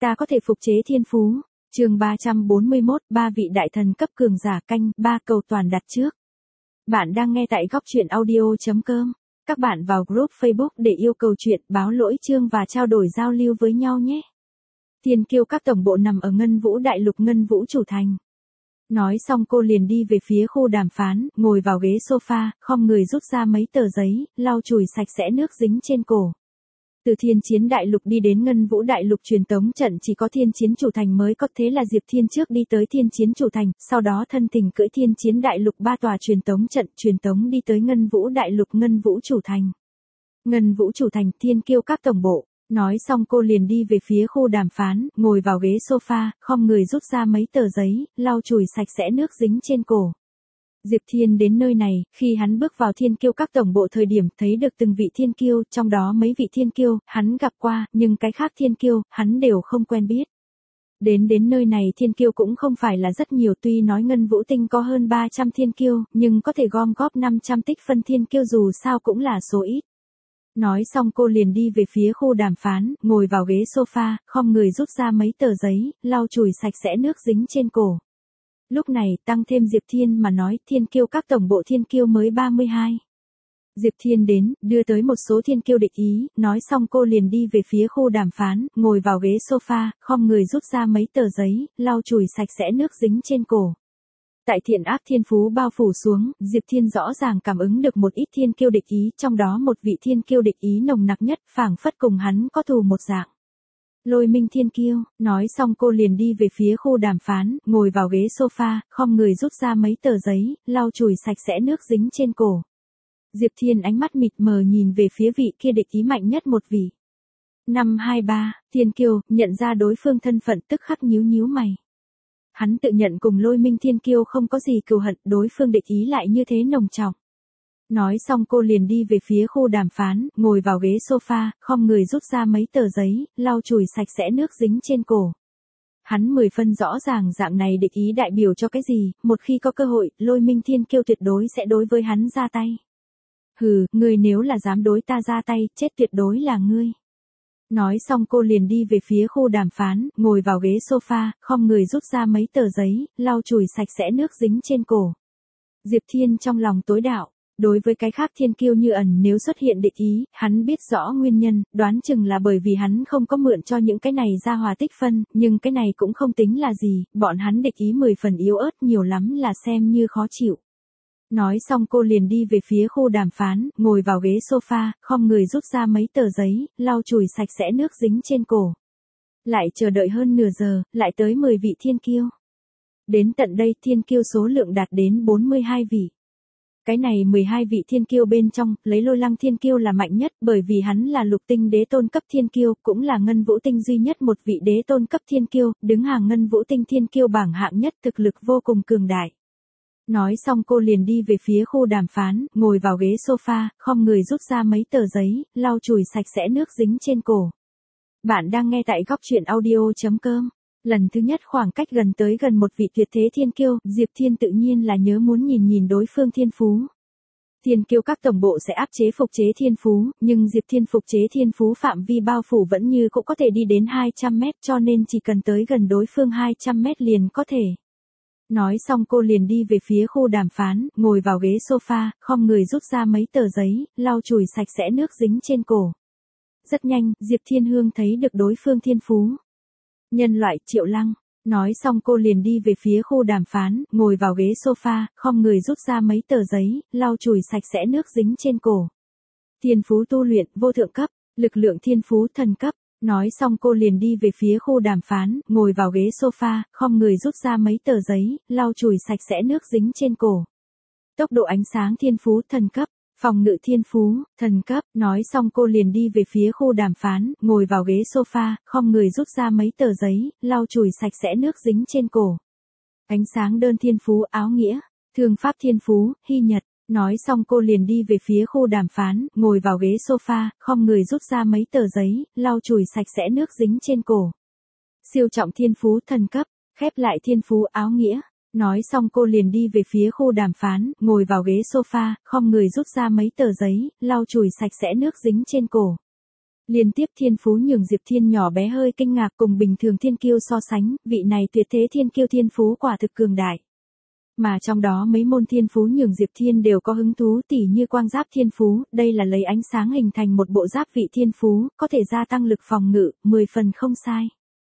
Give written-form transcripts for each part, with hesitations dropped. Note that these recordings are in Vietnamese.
Ta có thể phục chế thiên phú. Chương 341, ba vị đại thần cấp cường giả canh, 3 cầu toàn đặt trước. Bạn đang nghe tại góc truyện audio.com. Các bạn vào group Facebook để yêu cầu chuyện, báo lỗi chương và trao đổi giao lưu với nhau nhé. Thiên kiêu các tổng bộ nằm ở Ngân Vũ Đại Lục Ngân Vũ Chủ Thành. Nói xong cô liền đi về phía khu đàm phán, ngồi vào ghế sofa, khom người rút ra mấy tờ giấy, lau chùi sạch sẽ nước dính trên cổ. Từ Thiên Chiến Đại Lục đi đến Ngân Vũ Đại Lục truyền tống trận chỉ có Thiên Chiến Chủ Thành mới có, thế là Diệp Thiên trước đi tới Thiên Chiến Chủ Thành, sau đó thân tình cưỡi Thiên Chiến Đại Lục 3 tòa truyền tống trận, truyền tống đi tới Ngân Vũ Đại Lục Ngân Vũ Chủ Thành. Ngân Vũ Chủ Thành, thiên kiêu các tổng bộ. Nói xong cô liền đi về phía khu đàm phán, ngồi vào ghế sofa, khom người rút ra mấy tờ giấy, lau chùi sạch sẽ nước dính trên cổ. Diệp Thiên đến nơi này, khi hắn bước vào thiên kiêu các tổng bộ thời điểm thấy được từng vị thiên kiêu, trong đó mấy vị thiên kiêu, hắn gặp qua, nhưng cái khác thiên kiêu, hắn đều không quen biết. Đến nơi này thiên kiêu cũng không phải là rất nhiều, tuy nói Ngân Vũ Tinh có hơn 300 thiên kiêu, nhưng có thể gom góp 500 tích phân thiên kiêu dù sao cũng là số ít. Nói xong cô liền đi về phía khu đàm phán, ngồi vào ghế sofa, khom người rút ra mấy tờ giấy, lau chùi sạch sẽ nước dính trên cổ. Lúc này, tăng thêm Diệp Thiên mà nói, thiên kiêu các tổng bộ thiên kiêu mới 32. Diệp Thiên đến, đưa tới một số thiên kiêu địch ý, nói xong cô liền đi về phía khu đàm phán, ngồi vào ghế sofa, khom người rút ra mấy tờ giấy, lau chùi sạch sẽ nước dính trên cổ. Tại thiện ác thiên phú bao phủ xuống, Diệp Thiên rõ ràng cảm ứng được một ít thiên kiêu địch ý, trong đó một vị thiên kiêu địch ý nồng nặc nhất, phảng phất cùng hắn có thù một dạng. Lôi Minh thiên kiêu, nói xong cô liền đi về phía khu đàm phán, ngồi vào ghế sofa, khom người rút ra mấy tờ giấy, lau chùi sạch sẽ nước dính trên cổ. Diệp Thiên ánh mắt mịt mờ nhìn về phía vị kia địch ý mạnh nhất một vị. 523, thiên kiêu, nhận ra đối phương thân phận tức khắc nhíu mày. Hắn tự nhận cùng Lôi Minh thiên kiêu không có gì cừu hận, đối phương địch ý lại như thế nồng trọng. Nói xong cô liền đi về phía khu đàm phán, ngồi vào ghế sofa, khom người rút ra mấy tờ giấy, lau chùi sạch sẽ nước dính trên cổ. Hắn 10 phân rõ ràng dạng này địch ý đại biểu cho cái gì, một khi có cơ hội, Lôi Minh thiên kiêu tuyệt đối sẽ đối với hắn ra tay. Hừ, ngươi nếu là dám đối ta ra tay, chết tuyệt đối là ngươi. Nói xong cô liền đi về phía khu đàm phán, ngồi vào ghế sofa, khom người rút ra mấy tờ giấy, lau chùi sạch sẽ nước dính trên cổ. Diệp Thiên trong lòng tối đạo, đối với cái khác thiên kiêu như ẩn nếu xuất hiện địch ý, hắn biết rõ nguyên nhân, đoán chừng là bởi vì hắn không có mượn cho những cái này ra hòa tích phân, nhưng cái này cũng không tính là gì, bọn hắn địch ý 10 phần yếu ớt nhiều lắm là xem như khó chịu. Nói xong cô liền đi về phía khu đàm phán, ngồi vào ghế sofa, khom người rút ra mấy tờ giấy, lau chùi sạch sẽ nước dính trên cổ. Lại chờ đợi hơn nửa giờ, lại tới 10 vị thiên kiêu. Đến tận đây thiên kiêu số lượng đạt đến 42 vị. Cái này 12 vị thiên kiêu bên trong, lấy Lôi Lăng thiên kiêu là mạnh nhất bởi vì hắn là lục tinh đế tôn cấp thiên kiêu, cũng là Ngân Vũ Tinh duy nhất một vị đế tôn cấp thiên kiêu, đứng hàng Ngân Vũ Tinh thiên kiêu bảng hạng nhất, thực lực vô cùng cường đại. Nói xong cô liền đi về phía khu đàm phán, ngồi vào ghế sofa, khom người rút ra mấy tờ giấy, lau chùi sạch sẽ nước dính trên cổ. Bạn đang nghe tại góc truyện audio.com. Lần thứ nhất khoảng cách gần tới gần một vị tuyệt thế thiên kiêu, Diệp Thiên tự nhiên là nhớ muốn nhìn đối phương thiên phú. Thiên kiêu các tổng bộ sẽ áp chế phục chế thiên phú, nhưng Diệp Thiên phục chế thiên phú phạm vi bao phủ vẫn như cũng có thể đi đến 200 mét, cho nên chỉ cần tới gần đối phương 200 mét liền có thể. Nói xong cô liền đi về phía khu đàm phán, ngồi vào ghế sofa, khom người rút ra mấy tờ giấy, lau chùi sạch sẽ nước dính trên cổ. Rất nhanh, Diệp Thiên Hương thấy được đối phương thiên phú. Nhân loại Triệu Lăng. Nói xong cô liền đi về phía khu đàm phán, ngồi vào ghế sofa, khom người rút ra mấy tờ giấy, lau chùi sạch sẽ nước dính trên cổ. Thiên phú tu luyện, vô thượng cấp, lực lượng thiên phú thần cấp. Nói xong cô liền đi về phía khu đàm phán, ngồi vào ghế sofa, khom người rút ra mấy tờ giấy, lau chùi sạch sẽ nước dính trên cổ. Tốc độ ánh sáng thiên phú thần cấp, phòng ngự thiên phú, thần cấp. Nói xong cô liền đi về phía khu đàm phán, ngồi vào ghế sofa, khom người rút ra mấy tờ giấy, lau chùi sạch sẽ nước dính trên cổ. Ánh sáng đơn thiên phú áo nghĩa, thương pháp thiên phú, hy nhật. Nói xong cô liền đi về phía khu đàm phán, ngồi vào ghế sofa, khom người rút ra mấy tờ giấy, lau chùi sạch sẽ nước dính trên cổ. Siêu trọng thiên phú thần cấp, khép lại thiên phú áo nghĩa. Nói xong cô liền đi về phía khu đàm phán, ngồi vào ghế sofa, khom người rút ra mấy tờ giấy, lau chùi sạch sẽ nước dính trên cổ. Liên tiếp thiên phú nhường Diệp Thiên nhỏ bé hơi kinh ngạc, cùng bình thường thiên kiêu so sánh, vị này tuyệt thế thiên kiêu thiên phú quả thực cường đại. Mà trong đó mấy môn thiên phú nhường Diệp Thiên đều có hứng thú, tỉ như quang giáp thiên phú, đây là lấy ánh sáng hình thành một bộ giáp vị thiên phú, có thể gia tăng lực phòng ngự, 10 phần không sai.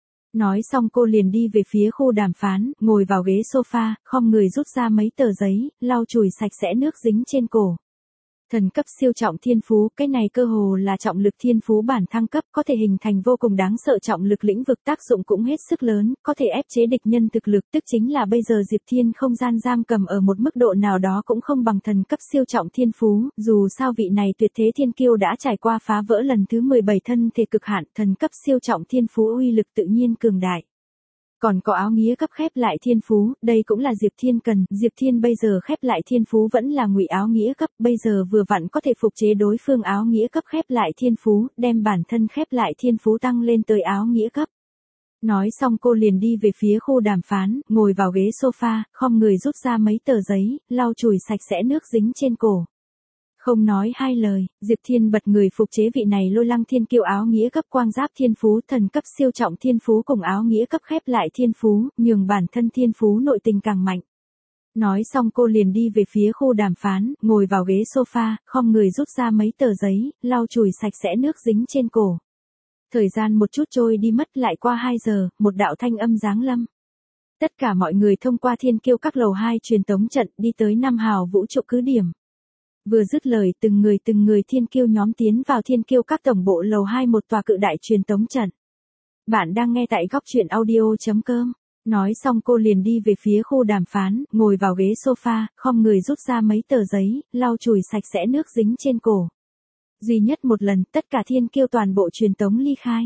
Nói xong cô liền đi về phía khu đàm phán, ngồi vào ghế sofa, khom người rút ra mấy tờ giấy, lau chùi sạch sẽ nước dính trên cổ. Thần cấp siêu trọng thiên phú, cái này cơ hồ là trọng lực thiên phú bản thăng cấp, có thể hình thành vô cùng đáng sợ trọng lực lĩnh vực, tác dụng cũng hết sức lớn, có thể ép chế địch nhân thực lực, tức chính là bây giờ Diệp Thiên không gian giam cầm ở một mức độ nào đó cũng không bằng thần cấp siêu trọng thiên phú, dù sao vị này tuyệt thế thiên kiêu đã trải qua phá vỡ lần thứ 17 thân thể cực hạn, thần cấp siêu trọng thiên phú uy lực tự nhiên cường đại. Còn có áo nghĩa cấp khép lại thiên phú, đây cũng là Diệp Thiên cần, Diệp Thiên bây giờ khép lại thiên phú vẫn là ngụy áo nghĩa cấp, bây giờ vừa vặn có thể phục chế đối phương áo nghĩa cấp khép lại thiên phú, đem bản thân khép lại thiên phú tăng lên tới áo nghĩa cấp. Nói xong cô liền đi về phía khu đàm phán, ngồi vào ghế sofa, khom người rút ra mấy tờ giấy, lau chùi sạch sẽ nước dính trên cổ. Không nói hai lời, Diệp Thiên bật người phục chế vị này lôi lăng thiên kiêu áo nghĩa cấp quang giáp thiên phú, thần cấp siêu trọng thiên phú cùng áo nghĩa cấp khép lại thiên phú, nhường bản thân thiên phú nội tình càng mạnh. Nói xong cô liền đi về phía khu đàm phán, ngồi vào ghế sofa, khom người rút ra mấy tờ giấy, lau chùi sạch sẽ nước dính trên cổ. Thời gian một chút trôi đi mất, lại qua 2 giờ, một đạo thanh âm giáng lâm. Tất cả mọi người thông qua thiên kiêu các lầu 2 truyền tống trận đi tới 5 hào vũ trụ cứ điểm. Vừa dứt lời, từng người thiên kiêu nhóm tiến vào thiên kiêu các tổng bộ lầu 2 một tòa cự đại truyền tống trận. Bạn đang nghe tại góc truyện audio.com. Nói xong cô liền đi về phía khu đàm phán, ngồi vào ghế sofa, khom người rút ra mấy tờ giấy, lau chùi sạch sẽ nước dính trên cổ. Duy nhất một lần, tất cả thiên kiêu toàn bộ truyền tống ly khai.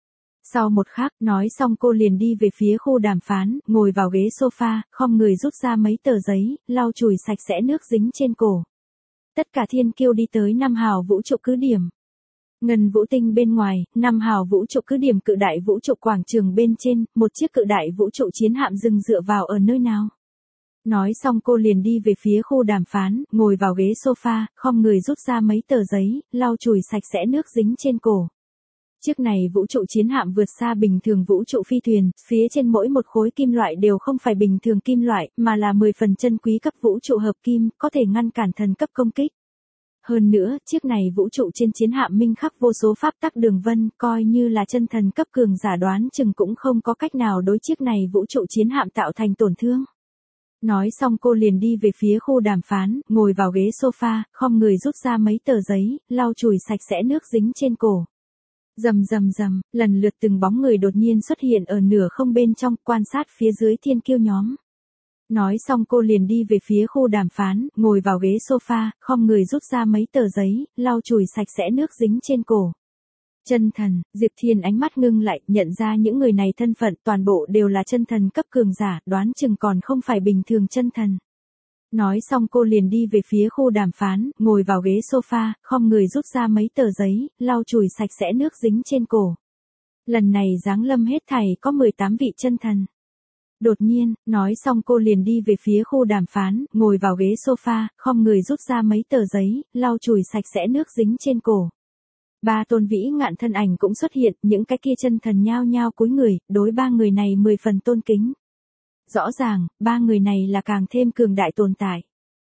Sau một khắc, nói xong cô liền đi về phía khu đàm phán, ngồi vào ghế sofa, khom người rút ra mấy tờ giấy, lau chùi sạch sẽ nước dính trên cổ. Tất cả thiên kiêu đi tới 5 hào vũ trụ cứ điểm. Ngân vũ tinh bên ngoài, 5 hào vũ trụ cứ điểm cự đại vũ trụ quảng trường bên trên, một chiếc cự đại vũ trụ chiến hạm dừng dựa vào ở nơi nào. Nói xong cô liền đi về phía khu đàm phán, ngồi vào ghế sofa, khom người rút ra mấy tờ giấy, lau chùi sạch sẽ nước dính trên cổ. Chiếc này vũ trụ chiến hạm vượt xa bình thường vũ trụ phi thuyền, phía trên mỗi một khối kim loại đều không phải bình thường kim loại, mà là 10 phần chân quý cấp vũ trụ hợp kim, có thể ngăn cản thần cấp công kích. Hơn nữa, chiếc này vũ trụ trên chiến hạm minh khắc vô số pháp tắc đường vân, coi như là chân thần cấp cường giả đoán chừng cũng không có cách nào đối chiếc này vũ trụ chiến hạm tạo thành tổn thương. Nói xong cô liền đi về phía khu đàm phán, ngồi vào ghế sofa, khom người rút ra mấy tờ giấy, lau chùi sạch sẽ nước dính trên cổ. Rầm, lần lượt từng bóng người đột nhiên xuất hiện ở nửa không bên trong, quan sát phía dưới thiên kiêu nhóm. Nói xong cô liền đi về phía khu đàm phán, ngồi vào ghế sofa, khom người rút ra mấy tờ giấy, lau chùi sạch sẽ nước dính trên cổ. Chân thần, Diệp Thiên ánh mắt ngưng lại, nhận ra những người này thân phận toàn bộ đều là chân thần cấp cường giả, đoán chừng còn không phải bình thường chân thần. Nói xong cô liền đi về phía khu đàm phán, ngồi vào ghế sofa, khom người rút ra mấy tờ giấy, lau chùi sạch sẽ nước dính trên cổ. Lần này giáng lâm hết thảy có 18 vị chân thần. Đột nhiên, nói xong cô liền đi về phía khu đàm phán, ngồi vào ghế sofa, khom người rút ra mấy tờ giấy, lau chùi sạch sẽ nước dính trên cổ. 3 tôn vĩ ngạn thân ảnh cũng xuất hiện, những cái kia chân thần nhao nhao cúi người, đối 3 người này 10 phần tôn kính. Rõ ràng, 3 người này là càng thêm cường đại tồn tại.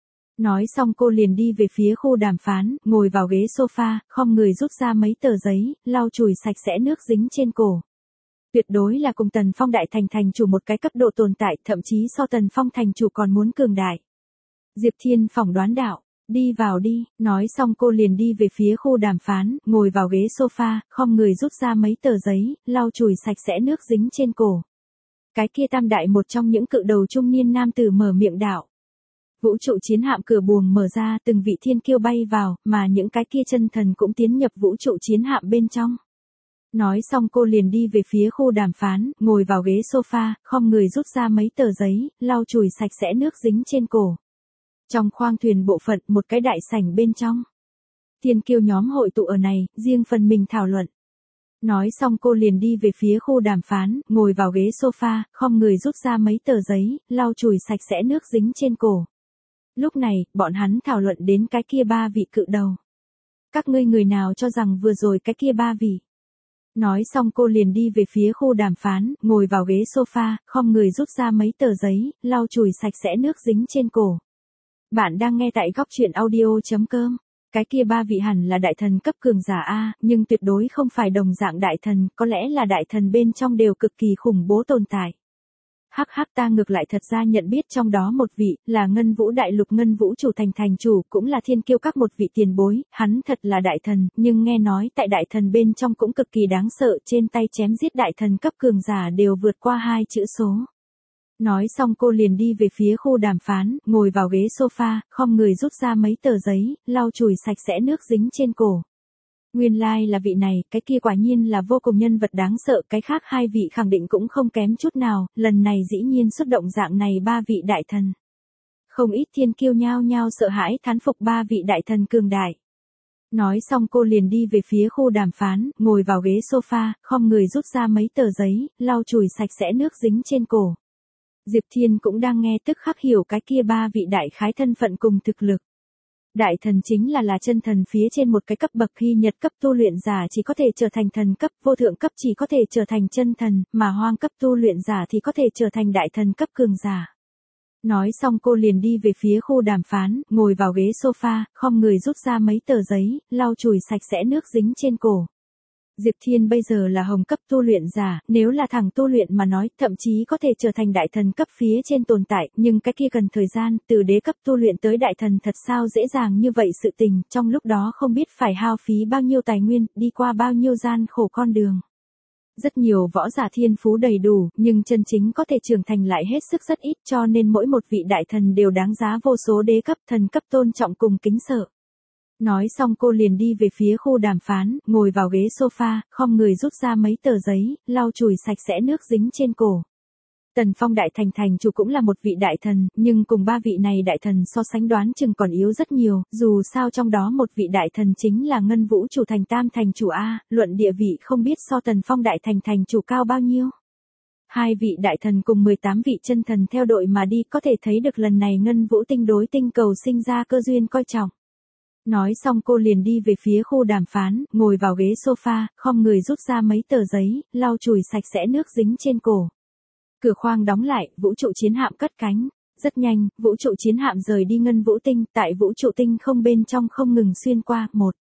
Nói xong cô liền đi về phía khu đàm phán, ngồi vào ghế sofa, khom người rút ra mấy tờ giấy, lau chùi sạch sẽ nước dính trên cổ. Tuyệt đối là cùng Tần Phong đại thành chủ một cái cấp độ tồn tại, thậm chí so Tần Phong thành chủ còn muốn cường đại. Diệp Thiên phỏng đoán đạo, đi vào đi, nói xong cô liền đi về phía khu đàm phán, ngồi vào ghế sofa, khom người rút ra mấy tờ giấy, lau chùi sạch sẽ nước dính trên cổ. Cái kia tam đại một trong những cự đầu trung niên nam tử mở miệng đạo. Vũ trụ chiến hạm cửa buồng mở ra, từng vị thiên kiêu bay vào, mà những cái kia chân thần cũng tiến nhập vũ trụ chiến hạm bên trong. Nói xong cô liền đi về phía khu đàm phán, ngồi vào ghế sofa, khom người rút ra mấy tờ giấy, lau chùi sạch sẽ nước dính trên cổ. Trong khoang thuyền bộ phận, một cái đại sảnh bên trong. Thiên kiêu nhóm hội tụ ở này, riêng phần mình thảo luận. Nói xong cô liền đi về phía khu đàm phán, ngồi vào ghế sofa, khom người rút ra mấy tờ giấy, lau chùi sạch sẽ nước dính trên cổ. Lúc này, bọn hắn thảo luận đến cái kia 3 vị cự đầu. các ngươi người nào cho rằng vừa rồi cái kia ba vị. Nói xong cô liền đi về phía khu đàm phán, ngồi vào ghế sofa, khom người rút ra mấy tờ giấy, lau chùi sạch sẽ nước dính trên cổ. Bạn đang nghe tại góc truyện audio.com. Cái kia ba vị hẳn là đại thần cấp cường giả A, nhưng tuyệt đối không phải đồng dạng đại thần, có lẽ là đại thần bên trong đều cực kỳ khủng bố tồn tại. Hắc hắc, ta ngược lại thật ra nhận biết trong đó một vị, là Ngân Vũ Đại Lục Ngân Vũ chủ thành chủ, cũng là thiên kiêu các một vị tiền bối, hắn thật là đại thần, nhưng nghe nói tại đại thần bên trong cũng cực kỳ đáng sợ, trên tay chém giết đại thần cấp cường giả đều vượt qua 2 chữ số. Nói xong cô liền đi về phía khu đàm phán, ngồi vào ghế sofa, khom người rút ra mấy tờ giấy, lau chùi sạch sẽ nước dính trên cổ. Nguyên lai là vị này, cái kia quả nhiên là vô cùng nhân vật đáng sợ, cái khác hai vị khẳng định cũng không kém chút nào, lần này dĩ nhiên xuất động dạng này ba vị đại thần. Không ít thiên kiêu nhao nhao sợ hãi thán phục ba vị đại thần cường đại. Nói xong cô liền đi về phía khu đàm phán, ngồi vào ghế sofa, khom người rút ra mấy tờ giấy, lau chùi sạch sẽ nước dính trên cổ. Diệp Thiên cũng đang nghe tức khắc hiểu cái kia ba vị đại khái thân phận cùng thực lực. Đại thần chính là chân thần phía trên một cái cấp bậc, khi nhật cấp tu luyện giả chỉ có thể trở thành thần cấp, vô thượng cấp chỉ có thể trở thành chân thần, mà hoang cấp tu luyện giả thì có thể trở thành đại thần cấp cường giả. Nói xong cô liền đi về phía khu đàm phán, ngồi vào ghế sofa, khom người rút ra mấy tờ giấy, lau chùi sạch sẽ nước dính trên cổ. Diệp Thiên bây giờ là hồng cấp tu luyện giả, nếu là thẳng tu luyện mà nói, thậm chí có thể trở thành đại thần cấp phía trên tồn tại, nhưng cái kia cần thời gian, từ đế cấp tu luyện tới đại thần thật sao dễ dàng như vậy sự tình, trong lúc đó không biết phải hao phí bao nhiêu tài nguyên, đi qua bao nhiêu gian khổ con đường. Rất nhiều võ giả thiên phú đầy đủ, nhưng chân chính có thể trưởng thành lại hết sức rất ít, cho nên mỗi một vị đại thần đều đáng giá vô số đế cấp, thần cấp tôn trọng cùng kính sợ. Nói xong cô liền đi về phía khu đàm phán, ngồi vào ghế sofa, khom người rút ra mấy tờ giấy, lau chùi sạch sẽ nước dính trên cổ. Tần Phong đại thành chủ cũng là một vị đại thần, nhưng cùng ba vị này đại thần so sánh đoán chừng còn yếu rất nhiều, dù sao trong đó một vị đại thần chính là Ngân Vũ chủ thành chủ A, luận địa vị không biết so Tần Phong đại thành chủ cao bao nhiêu. Hai vị đại thần cùng 18 vị chân thần theo đội mà đi, có thể thấy được lần này Ngân Vũ tinh đối tinh cầu sinh ra cơ duyên coi trọng. Nói xong cô liền đi về phía khu đàm phán, ngồi vào ghế sofa, khom người rút ra mấy tờ giấy, lau chùi sạch sẽ nước dính trên cổ. Cửa khoang đóng lại, vũ trụ chiến hạm cất cánh. Rất nhanh, vũ trụ chiến hạm rời đi Ngân Vũ tinh, tại vũ trụ tinh không bên trong không ngừng xuyên qua,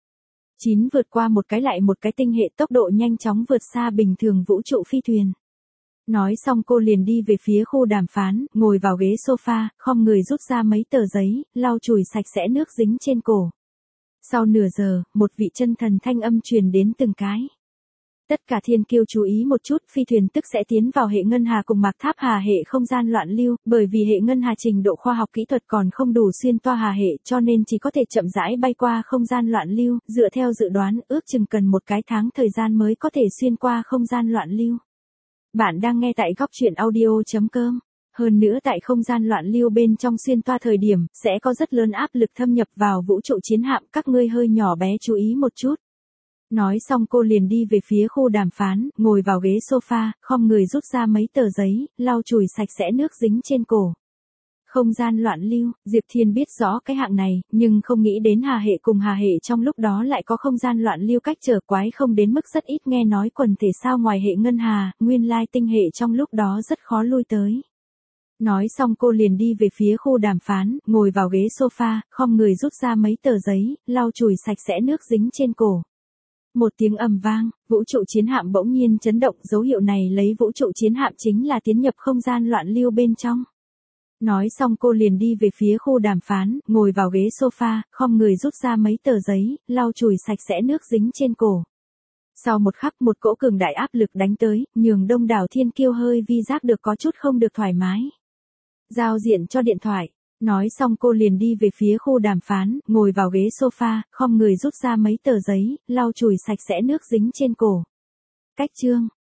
9 vượt qua một cái lại một cái tinh hệ, tốc độ nhanh chóng vượt xa bình thường vũ trụ phi thuyền. Nói xong cô liền đi về phía khu đàm phán, ngồi vào ghế sofa, khom người rút ra mấy tờ giấy, lau chùi sạch sẽ nước dính trên cổ. Sau nửa giờ, một vị chân thần thanh âm truyền đến từng cái. Tất cả thiên kiêu chú ý một chút, phi thuyền tức sẽ tiến vào hệ ngân hà cùng mạc tháp hà hệ không gian loạn lưu, bởi vì hệ ngân hà trình độ khoa học kỹ thuật còn không đủ xuyên toa hà hệ, cho nên chỉ có thể chậm rãi bay qua không gian loạn lưu, dựa theo dự đoán, ước chừng cần một cái tháng thời gian mới có thể xuyên qua không gian loạn lưu. Bạn đang nghe tại góc truyện audio.com. Hơn nữa tại không gian loạn lưu bên trong xuyên toa thời điểm, sẽ có rất lớn áp lực thâm nhập vào vũ trụ chiến hạm, các ngươi hơi nhỏ bé chú ý một chút. Nói xong cô liền đi về phía khu đàm phán, ngồi vào ghế sofa, khom người rút ra mấy tờ giấy, lau chùi sạch sẽ nước dính trên cổ. Không gian loạn lưu, Diệp Thiên biết rõ cái hạng này, nhưng không nghĩ đến hà hệ cùng hà hệ trong lúc đó lại có không gian loạn lưu cách trở, quái không đến mức rất ít, nghe nói quần thể sao ngoài hệ ngân hà, nguyên lai tinh hệ trong lúc đó rất khó lui tới. Nói xong cô liền đi về phía khu đàm phán, ngồi vào ghế sofa, khom người rút ra mấy tờ giấy, lau chùi sạch sẽ nước dính trên cổ. Một tiếng ầm vang, vũ trụ chiến hạm bỗng nhiên chấn động, dấu hiệu này lấy vũ trụ chiến hạm chính là tiến nhập không gian loạn lưu bên trong. Nói xong cô liền đi về phía khu đàm phán, ngồi vào ghế sofa, khom người rút ra mấy tờ giấy, lau chùi sạch sẽ nước dính trên cổ. Sau một khắc một cỗ cường đại áp lực đánh tới, nhường đông đảo thiên kiêu hơi vi giác được có chút không được thoải mái. Giao diện cho điện thoại. Nói xong cô liền đi về phía khu đàm phán, ngồi vào ghế sofa, khom người rút ra mấy tờ giấy, lau chùi sạch sẽ nước dính trên cổ. Cách chương.